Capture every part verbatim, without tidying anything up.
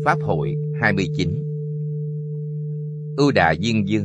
Pháp hội hai mươi chín. Ưu Đà Diên Dương.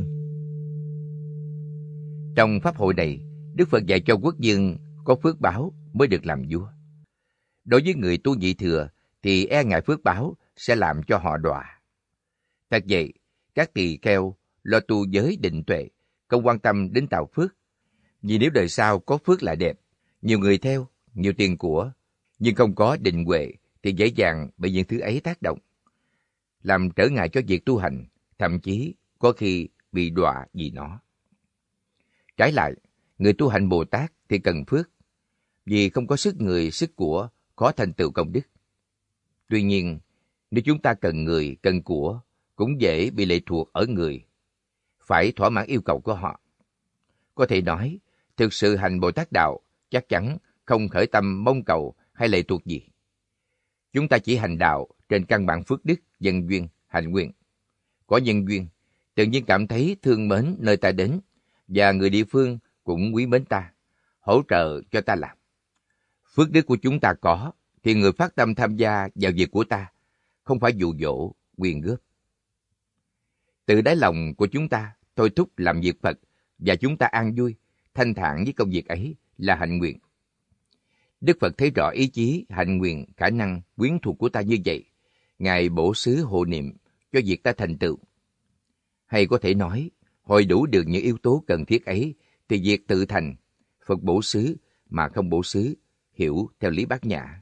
Trong pháp hội này, Đức Phật dạy cho quốc vương có phước báo mới được làm vua. Đối với người tu nhị thừa thì e ngại phước báo sẽ làm cho họ đọa. Thật vậy, các tỳ kheo lo tu giới định tuệ, không quan tâm đến tạo phước. Vì nếu đời sau có phước lại đẹp, nhiều người theo, nhiều tiền của, nhưng không có định huệ thì dễ dàng bị những thứ ấy tác động, làm trở ngại cho việc tu hành, thậm chí có khi bị đọa vì nó. Trái lại, người tu hành Bồ Tát thì cần phước, vì không có sức người, sức của, khó thành tựu công đức. Tuy nhiên, nếu chúng ta cần người, cần của, cũng dễ bị lệ thuộc ở người, phải thỏa mãn yêu cầu của họ. Có thể nói, thực sự hành Bồ Tát Đạo chắc chắn không khởi tâm mong cầu hay lệ thuộc gì. Chúng ta chỉ hành đạo trên căn bản phước đức, nhân duyên, hạnh nguyện. Có nhân duyên, tự nhiên cảm thấy thương mến nơi ta đến, và người địa phương cũng quý mến ta, hỗ trợ cho ta làm. Phước đức của chúng ta có, thì người phát tâm tham gia vào việc của ta, không phải dụ dỗ, quyền góp. Từ đáy lòng của chúng ta thôi thúc làm việc Phật, và chúng ta an vui, thanh thản với công việc ấy là hạnh nguyện. Đức Phật thấy rõ ý chí, hạnh nguyện, khả năng, quyến thuộc của ta như vậy. Ngài bổ xứ hộ niệm cho việc ta thành tựu. Hay có thể nói, hội đủ được những yếu tố cần thiết ấy, thì việc tự thành, Phật bổ xứ mà không bổ xứ, hiểu theo lý Bát Nhã.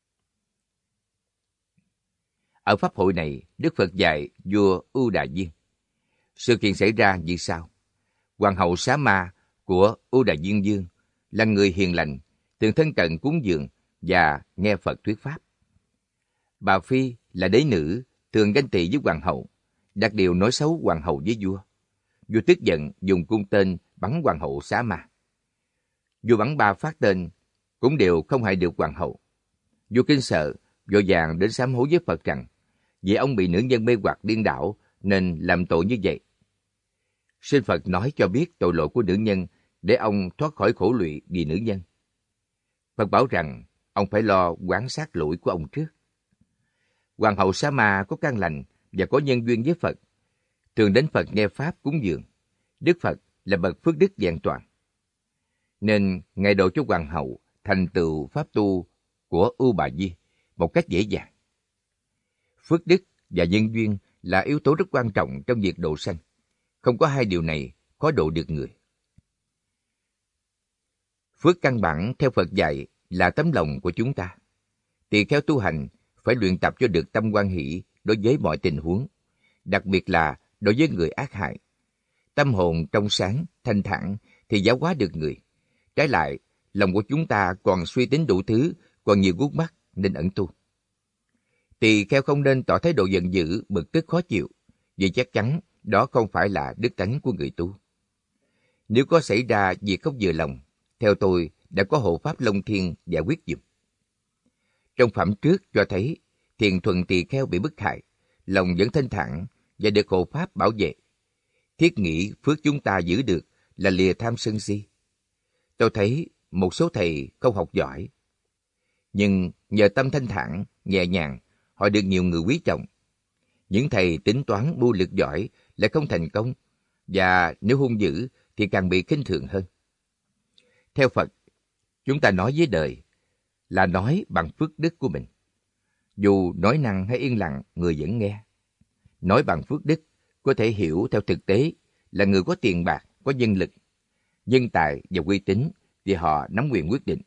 Ở pháp hội này, Đức Phật dạy vua Ưu Đà Diên. Sự kiện xảy ra như sau. Hoàng hậu Xá Ma của Ưu Đà Diên Dương là người hiền lành, thường thân cận cúng dường và nghe Phật thuyết pháp. Bà Phi là đế nữ, thường ganh tị với hoàng hậu, đặt điều nói xấu hoàng hậu với vua. Vua tức giận dùng cung tên bắn hoàng hậu Xá Ma. Vua bắn ba phát tên cũng đều không hại được hoàng hậu. Vua kinh sợ, vội vàng đến sám hối với Phật rằng vì ông bị nữ nhân mê hoặc điên đảo nên làm tội như vậy. Xin Phật nói cho biết tội lỗi của nữ nhân để ông thoát khỏi khổ lụy vì nữ nhân. Phật bảo rằng ông phải lo quán sát lỗi của ông trước. Hoàng hậu Xá Ma có căn lành và có nhân duyên với Phật, thường đến Phật nghe pháp cúng dường. Đức Phật là bậc phước đức vẹn toàn, nên Ngài độ cho hoàng hậu thành tựu pháp tu của Ưu Bà Di một cách dễ dàng. Phước đức và nhân duyên là yếu tố rất quan trọng trong việc độ sanh. Không có hai điều này khó độ được người. Phước căn bản theo Phật dạy là tấm lòng của chúng ta. Tỳ kheo tu hành phải luyện tập cho được tâm hoan hỷ đối với mọi tình huống, đặc biệt là đối với người ác hại. Tâm hồn trong sáng, thanh thản thì giáo hóa được người. Trái lại, lòng của chúng ta còn suy tính đủ thứ, còn nhiều gút mắt nên ẩn tu. Tỳ kheo không nên tỏ thái độ giận dữ, bực tức khó chịu, vì chắc chắn đó không phải là đức tánh của người tu. Nếu có xảy ra việc không vừa lòng, theo tôi đã có hộ pháp Long Thiên giải quyết giùm. Trong phẩm trước cho thấy Thiền Thuần tỳ kheo bị bức hại, lòng vẫn thanh thản và được hộ pháp bảo vệ. Thiết nghĩ phước chúng ta giữ được là lìa tham sân si. Tôi thấy một số thầy không học giỏi, nhưng nhờ tâm thanh thản, nhẹ nhàng, họ được nhiều người quý trọng. Những thầy tính toán mưu lược giỏi lại không thành công, và nếu hung dữ thì càng bị khinh thường hơn. Theo Phật, chúng ta nói với đời là nói bằng phước đức của mình. Dù nói năng hay yên lặng, người vẫn nghe. Nói bằng phước đức có thể hiểu theo thực tế là người có tiền bạc, có nhân lực, nhân tài và uy tín thì họ nắm quyền quyết định.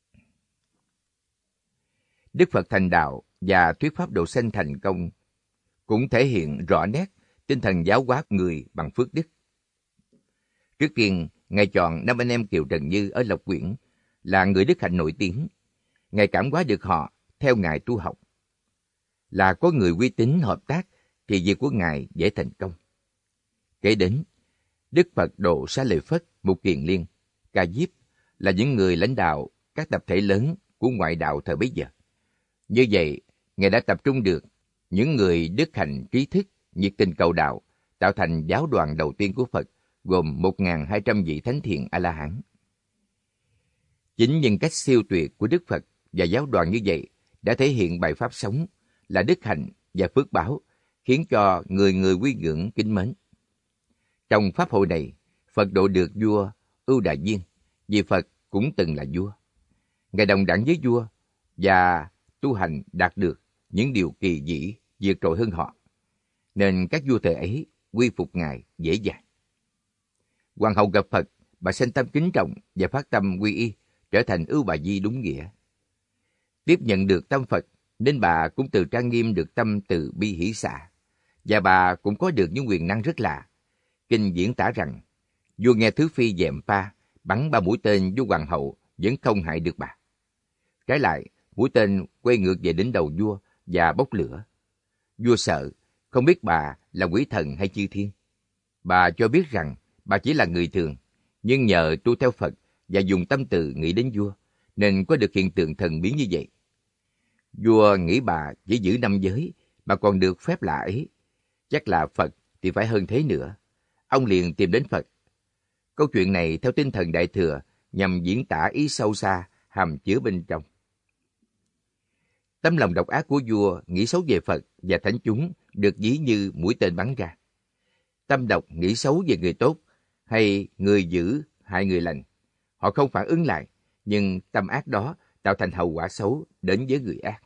Đức Phật thành đạo và thuyết pháp độ sanh thành công cũng thể hiện rõ nét tinh thần giáo hóa người bằng phước đức. Trước tiên, Ngài chọn năm anh em Kiều Trần Như ở Lộc Quyển là người đức hạnh nổi tiếng. Ngài cảm hóa được họ theo Ngài tu học. Là có người uy tín hợp tác thì việc của Ngài dễ thành công. Kế đến, Đức Phật độ Xá Lợi Phất, Mục Kiền Liên, Ca Diếp là những người lãnh đạo các tập thể lớn của ngoại đạo thời bấy giờ. Như vậy, Ngài đã tập trung được những người đức hạnh trí thức, nhiệt tình cầu đạo, tạo thành giáo đoàn đầu tiên của Phật, gồm một nghìn hai trăm vị thánh thiện A-la-hán. Chính nhân cách siêu tuyệt của Đức Phật và giáo đoàn như vậy đã thể hiện bài pháp sống là đức hạnh và phước báo, khiến cho người người quý ngưỡng kính mến. Trong pháp hội này, Phật độ được vua Ưu Đà Diên, vì Phật cũng từng là vua. Ngài đồng đẳng với vua và tu hành đạt được những điều kỳ vĩ, vượt trội hơn họ, nên các vua thời ấy quy phục Ngài dễ dàng. Hoàng hậu gặp Phật, bà sinh tâm kính trọng và phát tâm quy y, trở thành Ưu Bà Di đúng nghĩa. Tiếp nhận được tâm Phật, nên bà cũng từ trang nghiêm được tâm từ bi hỷ xả, và bà cũng có được những quyền năng rất lạ. Kinh diễn tả rằng, vua nghe Thứ Phi Dẹm Pa bắn ba mũi tên vô hoàng hậu vẫn không hại được bà. Trái lại, mũi tên quay ngược về đến đầu vua và bốc lửa. Vua sợ, không biết bà là quỷ thần hay chư thiên. Bà cho biết rằng bà chỉ là người thường, nhưng nhờ tu theo Phật và dùng tâm từ nghĩ đến vua, nên có được hiện tượng thần biến như vậy. Vua nghĩ bà chỉ giữ năm giới, bà còn được phép lạ ấy. Chắc là Phật thì phải hơn thế nữa. Ông liền tìm đến Phật. Câu chuyện này theo tinh thần Đại Thừa nhằm diễn tả ý sâu xa, hàm chứa bên trong. Tấm lòng độc ác của vua nghĩ xấu về Phật và thánh chúng được ví như mũi tên bắn ra. Tâm độc nghĩ xấu về người tốt hay người dữ hại người lành. Họ không phản ứng lại, nhưng tâm ác đó tạo thành hậu quả xấu đến với người ác.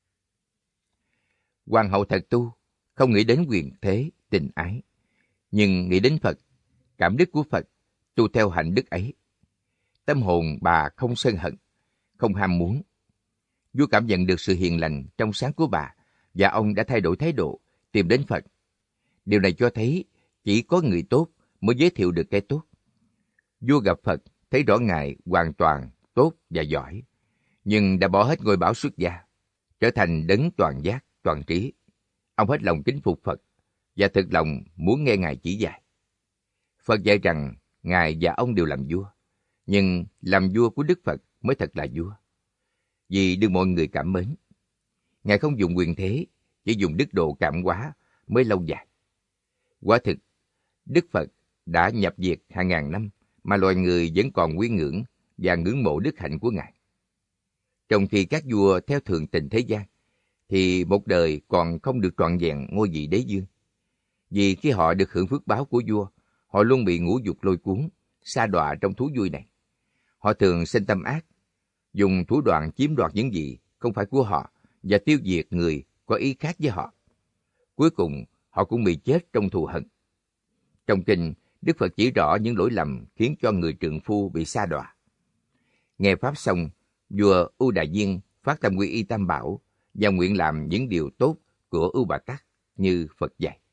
Hoàng hậu thật tu, không nghĩ đến quyền thế, tình ái, nhưng nghĩ đến Phật, cảm đức của Phật, tu theo hạnh đức ấy. Tâm hồn bà không sân hận, không ham muốn. Vua cảm nhận được sự hiền lành trong sáng của bà, và ông đã thay đổi thái độ, tìm đến Phật. Điều này cho thấy chỉ có người tốt mới giới thiệu được cái tốt. Vua gặp Phật, thấy rõ Ngài hoàn toàn tốt và giỏi, nhưng đã bỏ hết ngôi bảo xuất gia, trở thành đấng toàn giác, toàn trí. Ông hết lòng kính phục Phật, và thực lòng muốn nghe Ngài chỉ dạy. Phật dạy rằng Ngài và ông đều làm vua, nhưng làm vua của Đức Phật mới thật là vua, vì được mọi người cảm mến. Ngài không dùng quyền thế, chỉ dùng đức độ cảm hóa mới lâu dài. Quả thực, Đức Phật đã nhập diệt hàng ngàn năm mà loài người vẫn còn quý ngưỡng và ngưỡng mộ đức hạnh của Ngài. Trong khi các vua theo thường tình thế gian, thì một đời còn không được trọn vẹn ngôi vị đế dương. Vì khi họ được hưởng phước báo của vua, họ luôn bị ngũ dục lôi cuốn, sa đọa trong thú vui này. Họ thường sinh tâm ác, dùng thủ đoạn chiếm đoạt những gì không phải của họ và tiêu diệt người có ý khác với họ. Cuối cùng, họ cũng bị chết trong thù hận. Trong kinh, Đức Phật chỉ rõ những lỗi lầm khiến cho người trượng phu bị sa đọa. Nghe pháp xong, vua Ưu Đà Diên phát tâm quy y Tam Bảo và nguyện làm những điều tốt của Ưu Bà Tắc như Phật dạy.